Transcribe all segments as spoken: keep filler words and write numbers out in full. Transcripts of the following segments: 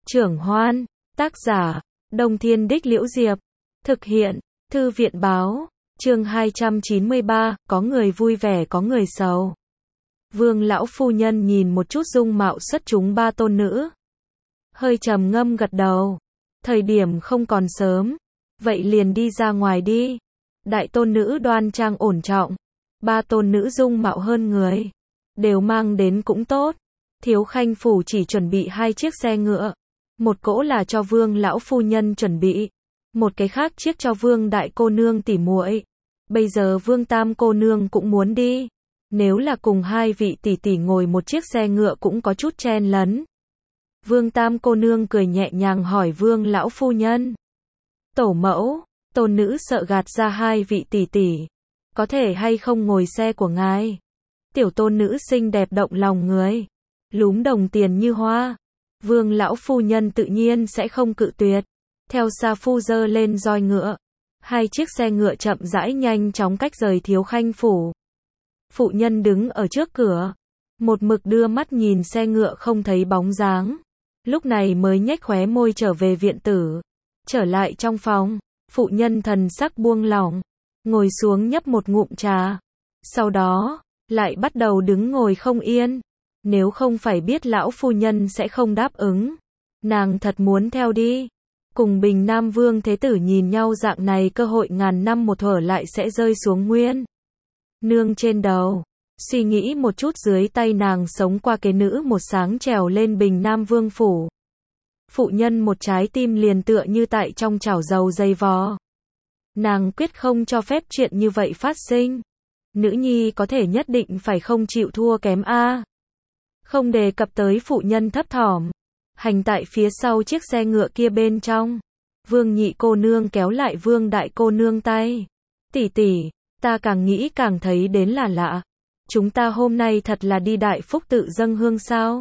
Trưởng Hoan, tác giả, Đông Thiên Đích Liễu Diệp, thực hiện, Thư viện báo, chương hai trăm chín mươi ba, có người vui vẻ có người sầu. Vương lão phu nhân nhìn một chút dung mạo xuất chúng ba tôn nữ. Hơi trầm ngâm gật đầu. Thời điểm không còn sớm. Vậy liền đi ra ngoài đi. Đại tôn nữ đoan trang ổn trọng. Ba tôn nữ dung mạo hơn người. Đều mang đến cũng tốt. Thiếu khanh phủ chỉ chuẩn bị hai chiếc xe ngựa. Một cỗ là cho vương lão phu nhân chuẩn bị. Một cái khác chiếc cho vương đại cô nương tỉ muội. Bây giờ vương tam cô nương cũng muốn đi. Nếu là cùng hai vị tỷ tỷ ngồi một chiếc xe ngựa cũng có chút chen lấn. Vương tam cô nương cười nhẹ nhàng hỏi vương lão phu nhân. Tổ mẫu, tôn nữ sợ gạt ra hai vị tỷ tỷ. Có thể hay không ngồi xe của ngài? Tiểu tôn nữ xinh đẹp động lòng người. Lúm đồng tiền như hoa. Vương lão phu nhân tự nhiên sẽ không cự tuyệt. Theo sa phu dơ lên roi ngựa. Hai chiếc xe ngựa chậm rãi nhanh chóng cách rời thiếu khanh phủ. Phụ nhân đứng ở trước cửa. Một mực đưa mắt nhìn xe ngựa không thấy bóng dáng. Lúc này mới nhếch khóe môi trở về viện tử. Trở lại trong phòng. Phụ nhân thần sắc buông lỏng. Ngồi xuống nhấp một ngụm trà. Sau đó, lại bắt đầu đứng ngồi không yên. Nếu không phải biết lão phu nhân sẽ không đáp ứng. Nàng thật muốn theo đi. Cùng Bình Nam Vương Thế Tử nhìn nhau dạng này cơ hội ngàn năm một thở lại sẽ rơi xuống nguyên. Nương trên đầu. Suy nghĩ một chút dưới tay nàng sống qua kế nữ một sáng trèo lên Bình Nam Vương phủ. Phụ nhân một trái tim liền tựa như tại trong chảo dầu dây vò. Nàng quyết không cho phép chuyện như vậy phát sinh. Nữ nhi có thể nhất định phải không chịu thua kém a. Không đề cập tới phụ nhân thấp thỏm. Hành tại phía sau chiếc xe ngựa kia bên trong. Vương nhị cô nương kéo lại vương đại cô nương tay. Tỷ tỷ, ta càng nghĩ càng thấy đến là lạ. Chúng ta hôm nay thật là đi đại phúc tự dâng hương sao?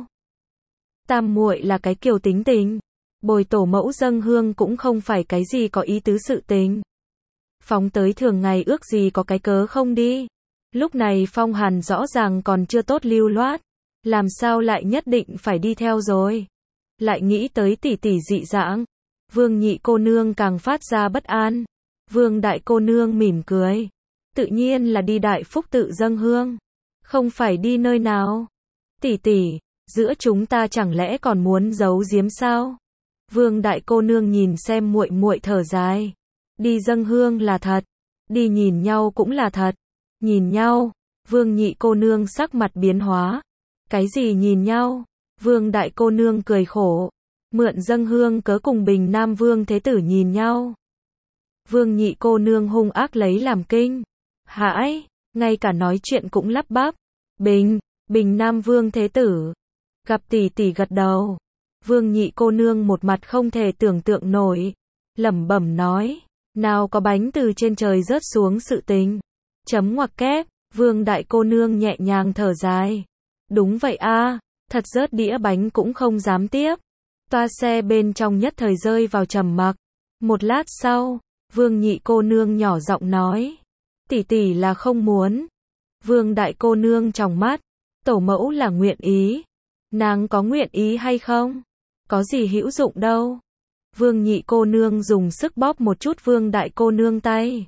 Tam muội là cái kiều tính tình. Bồi tổ mẫu dâng hương cũng không phải cái gì có ý tứ sự tình. Phóng tới thường ngày ước gì có cái cớ không đi. Lúc này phong hàn rõ ràng còn chưa tốt lưu loát. Làm sao lại nhất định phải đi theo rồi. Lại nghĩ tới tỷ tỷ dị dạng. Vương nhị cô nương càng phát ra bất an. Vương đại cô nương mỉm cười. Tự nhiên là đi đại phúc tự dâng hương. Không phải đi nơi nào. Tỷ tỷ, giữa chúng ta chẳng lẽ còn muốn giấu giếm sao? Vương đại cô nương nhìn xem muội muội thở dài. Đi dâng hương là thật. Đi nhìn nhau cũng là thật. Nhìn nhau. Vương nhị cô nương sắc mặt biến hóa. Cái gì nhìn nhau? Vương đại cô nương cười khổ. Mượn dâng hương cớ cùng Bình Nam Vương Thế Tử nhìn nhau. Vương nhị cô nương hung ác lấy làm kinh. Hãi, ngay cả nói chuyện cũng lắp bắp. Bình, Bình Nam Vương Thế Tử. Gặp tỷ tỷ gật đầu. Vương nhị cô nương một mặt không thể tưởng tượng nổi. Lẩm bẩm nói. Nào có bánh từ trên trời rớt xuống sự tình. Chấm ngoặc kép. Vương đại cô nương nhẹ nhàng thở dài. Đúng vậy a, thật rớt đĩa bánh cũng không dám tiếp. Toa xe bên trong nhất thời rơi vào trầm mặc. Một lát sau, Vương nhị cô nương nhỏ giọng nói. Tỷ tỷ là không muốn. Vương đại cô nương tròng mắt. Tổ mẫu là nguyện ý. Nàng có nguyện ý hay không? Có gì hữu dụng đâu. Vương nhị cô nương dùng sức bóp một chút vương đại cô nương tay.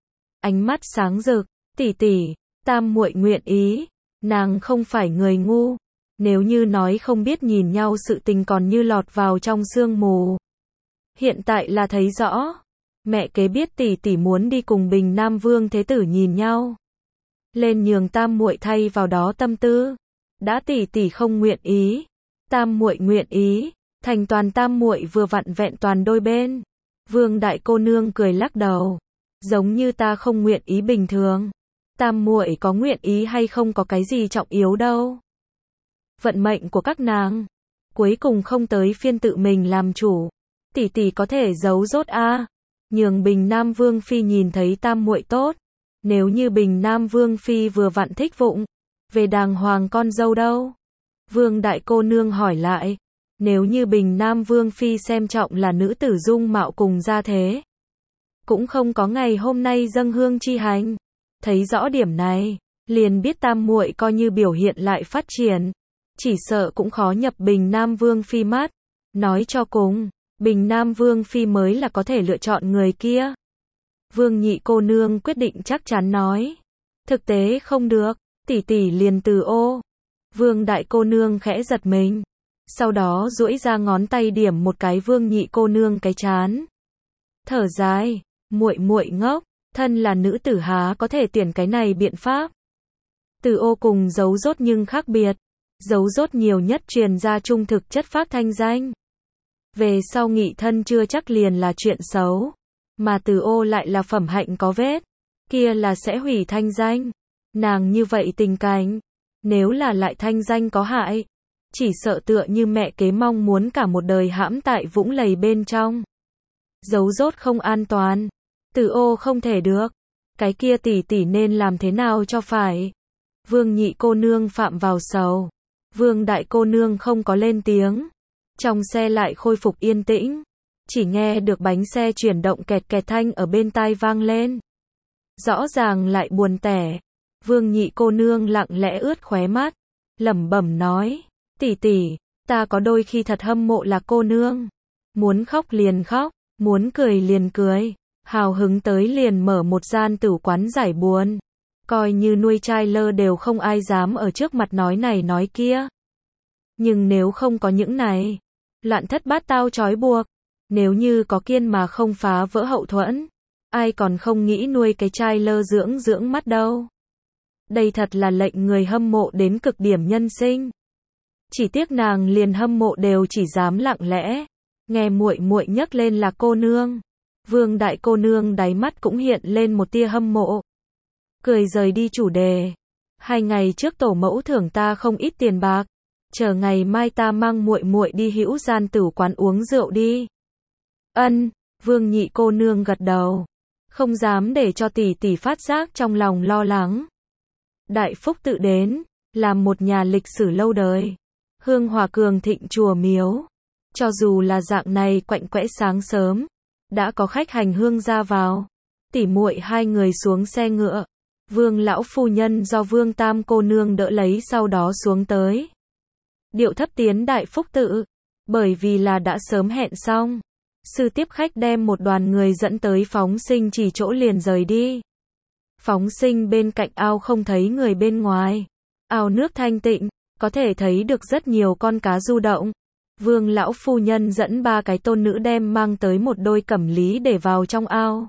Ánh mắt sáng rực. Tỷ tỷ, tam muội nguyện ý. Nàng không phải người ngu. Nếu như nói không biết nhìn nhau sự tình còn như lọt vào trong sương mù. Hiện tại là thấy rõ. Mẹ kế biết tỷ tỷ muốn đi cùng Bình Nam Vương Thế Tử nhìn nhau. Lên nhường tam muội thay vào đó tâm tư. Đã tỷ tỷ không nguyện ý. Tam muội nguyện ý. Thành toàn tam muội vừa vặn vẹn toàn đôi bên. Vương đại cô nương cười lắc đầu. Giống như ta không nguyện ý bình thường. Tam muội có nguyện ý hay không có cái gì trọng yếu đâu. Vận mệnh của các nàng. Cuối cùng không tới phiên tự mình làm chủ. Tỷ tỷ có thể giấu rốt a. Nhường Bình Nam Vương Phi nhìn thấy tam muội tốt. Nếu như Bình Nam Vương Phi vừa vặn thích vụng. Về đàng hoàng con dâu đâu? Vương đại cô nương hỏi lại. Nếu như Bình Nam Vương Phi xem trọng là nữ tử dung mạo cùng gia thế. Cũng không có ngày hôm nay dâng hương chi hành. Thấy rõ điểm này. Liền biết tam muội coi như biểu hiện lại phát triển. Chỉ sợ cũng khó nhập Bình Nam Vương Phi mắt. Nói cho cùng, Bình Nam Vương Phi mới là có thể lựa chọn người kia. Vương nhị cô nương quyết định chắc chắn nói. Thực tế không được, tỷ tỷ liền từ ô. Vương đại cô nương khẽ giật mình. Sau đó duỗi ra ngón tay điểm một cái vương nhị cô nương cái chán. Thở dài, muội muội ngốc, thân là nữ tử há có thể tuyển cái này biện pháp. Từ ô cùng giấu rốt nhưng khác biệt. Giấu rốt nhiều nhất truyền ra trung thực chất phác thanh danh. Về sau nghị thân chưa chắc liền là chuyện xấu. Mà từ ô lại là phẩm hạnh có vết. Kia là sẽ hủy thanh danh. Nàng như vậy tình cảnh. Nếu là lại thanh danh có hại. Chỉ sợ tựa như mẹ kế mong muốn cả một đời hãm tại vũng lầy bên trong. Giấu rốt không an toàn. Từ ô không thể được. Cái kia tỷ tỷ nên làm thế nào cho phải. Vương nhị cô nương phạm vào sầu. Vương đại cô nương không có lên tiếng. Trong xe lại khôi phục yên tĩnh. Chỉ nghe được bánh xe chuyển động kẹt kẹt thanh ở bên tai vang lên. Rõ ràng lại buồn tẻ. Vương nhị cô nương lặng lẽ ướt khóe mắt. Lẩm bẩm nói. Tỷ tỷ, ta có đôi khi thật hâm mộ là cô nương. Muốn khóc liền khóc, muốn cười liền cười. Hào hứng tới liền mở một gian tử quán giải buồn. Coi như nuôi trai lơ đều không ai dám ở trước mặt nói này nói kia. Nhưng nếu không có những này, loạn thất bát tao trói buộc. Nếu như có kiên mà không phá vỡ hậu thuẫn, ai còn không nghĩ nuôi cái trai lơ dưỡng dưỡng mắt đâu. Đây thật là lệnh người hâm mộ đến cực điểm nhân sinh. Chỉ tiếc nàng liền hâm mộ đều chỉ dám lặng lẽ. Nghe muội muội nhắc lên là cô nương. Vương đại cô nương đáy mắt cũng hiện lên một tia hâm mộ. Cười rời đi chủ đề. Hai ngày trước tổ mẫu thưởng ta không ít tiền bạc. Chờ ngày mai ta mang muội muội đi hữu gian tử quán uống rượu đi. Ân, Vương nhị cô nương gật đầu. Không dám để cho tỷ tỷ phát giác trong lòng lo lắng. Đại phúc tự đến, làm một nhà lịch sử lâu đời. Hương hòa cường thịnh chùa miếu. Cho dù là dạng này quạnh quẽ sáng sớm, đã có khách hành hương ra vào. Tỉ muội hai người xuống xe ngựa. Vương lão phu nhân do Vương tam cô nương đỡ lấy sau đó xuống tới. Điệu thấp tiến đại phúc tự. Bởi vì là đã sớm hẹn xong. Sư tiếp khách đem một đoàn người dẫn tới phóng sinh chỉ chỗ liền rời đi. Phóng sinh bên cạnh ao không thấy người bên ngoài. Ao nước thanh tịnh, có thể thấy được rất nhiều con cá du động. Vương lão phu nhân dẫn ba cái tôn nữ đem mang tới một đôi cẩm lý để vào trong ao.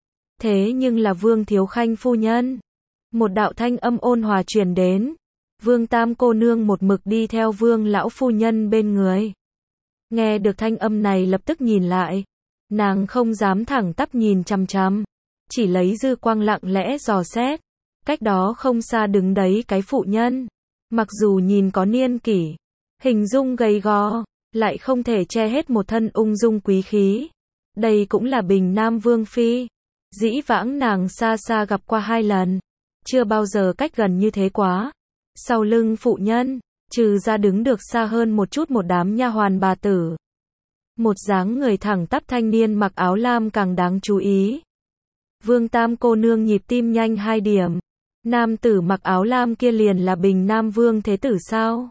Thế nhưng là Vương thiếu khanh phu nhân. Một đạo thanh âm ôn hòa truyền đến. Vương tam cô nương một mực đi theo Vương lão phu nhân bên người. Nghe được thanh âm này lập tức nhìn lại. Nàng không dám thẳng tắp nhìn chằm chằm. Chỉ lấy dư quang lặng lẽ dò xét. Cách đó không xa đứng đấy cái phụ nhân. Mặc dù nhìn có niên kỷ, hình dung gầy gò, lại không thể che hết một thân ung dung quý khí. Đây cũng là Bình Nam Vương Phi. Dĩ vãng nàng xa xa gặp qua hai lần. Chưa bao giờ cách gần như thế quá. Sau lưng phụ nhân, trừ ra đứng được xa hơn một chút một đám nha hoàn bà tử. Một dáng người thẳng tắp thanh niên mặc áo lam càng đáng chú ý. Vương tam cô nương nhịp tim nhanh hai điểm. Nam tử mặc áo lam kia liền là Bình Nam Vương Thế Tử sao?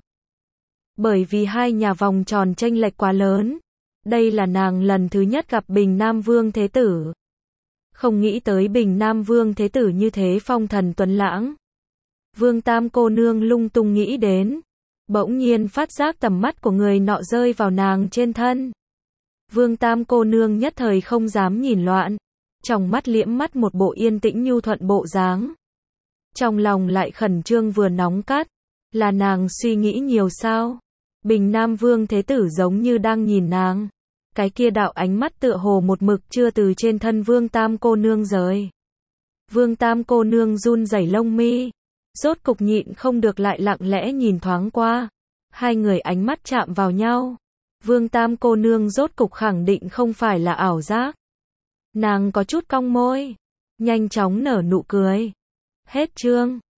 Bởi vì hai nhà vòng tròn chênh lệch quá lớn. Đây là nàng lần thứ nhất gặp Bình Nam Vương Thế Tử. Không nghĩ tới Bình Nam Vương Thế Tử như thế phong thần tuấn lãng. Vương tam cô nương lung tung nghĩ đến. Bỗng nhiên phát giác tầm mắt của người nọ rơi vào nàng trên thân. Vương tam cô nương nhất thời không dám nhìn loạn. Trong mắt liễm mắt một bộ yên tĩnh nhu thuận bộ dáng. Trong lòng lại khẩn trương vừa nóng cắt. Là nàng suy nghĩ nhiều sao? Bình Nam Vương Thế Tử giống như đang nhìn nàng. Cái kia đạo ánh mắt tựa hồ một mực chưa từ trên thân Vương tam cô nương rời. Vương tam cô nương run rẩy lông mi. Rốt cục nhịn không được lại lặng lẽ nhìn thoáng qua. Hai người ánh mắt chạm vào nhau. Vương tam cô nương rốt cục khẳng định không phải là ảo giác. Nàng có chút cong môi. Nhanh chóng nở nụ cười. Hết chương.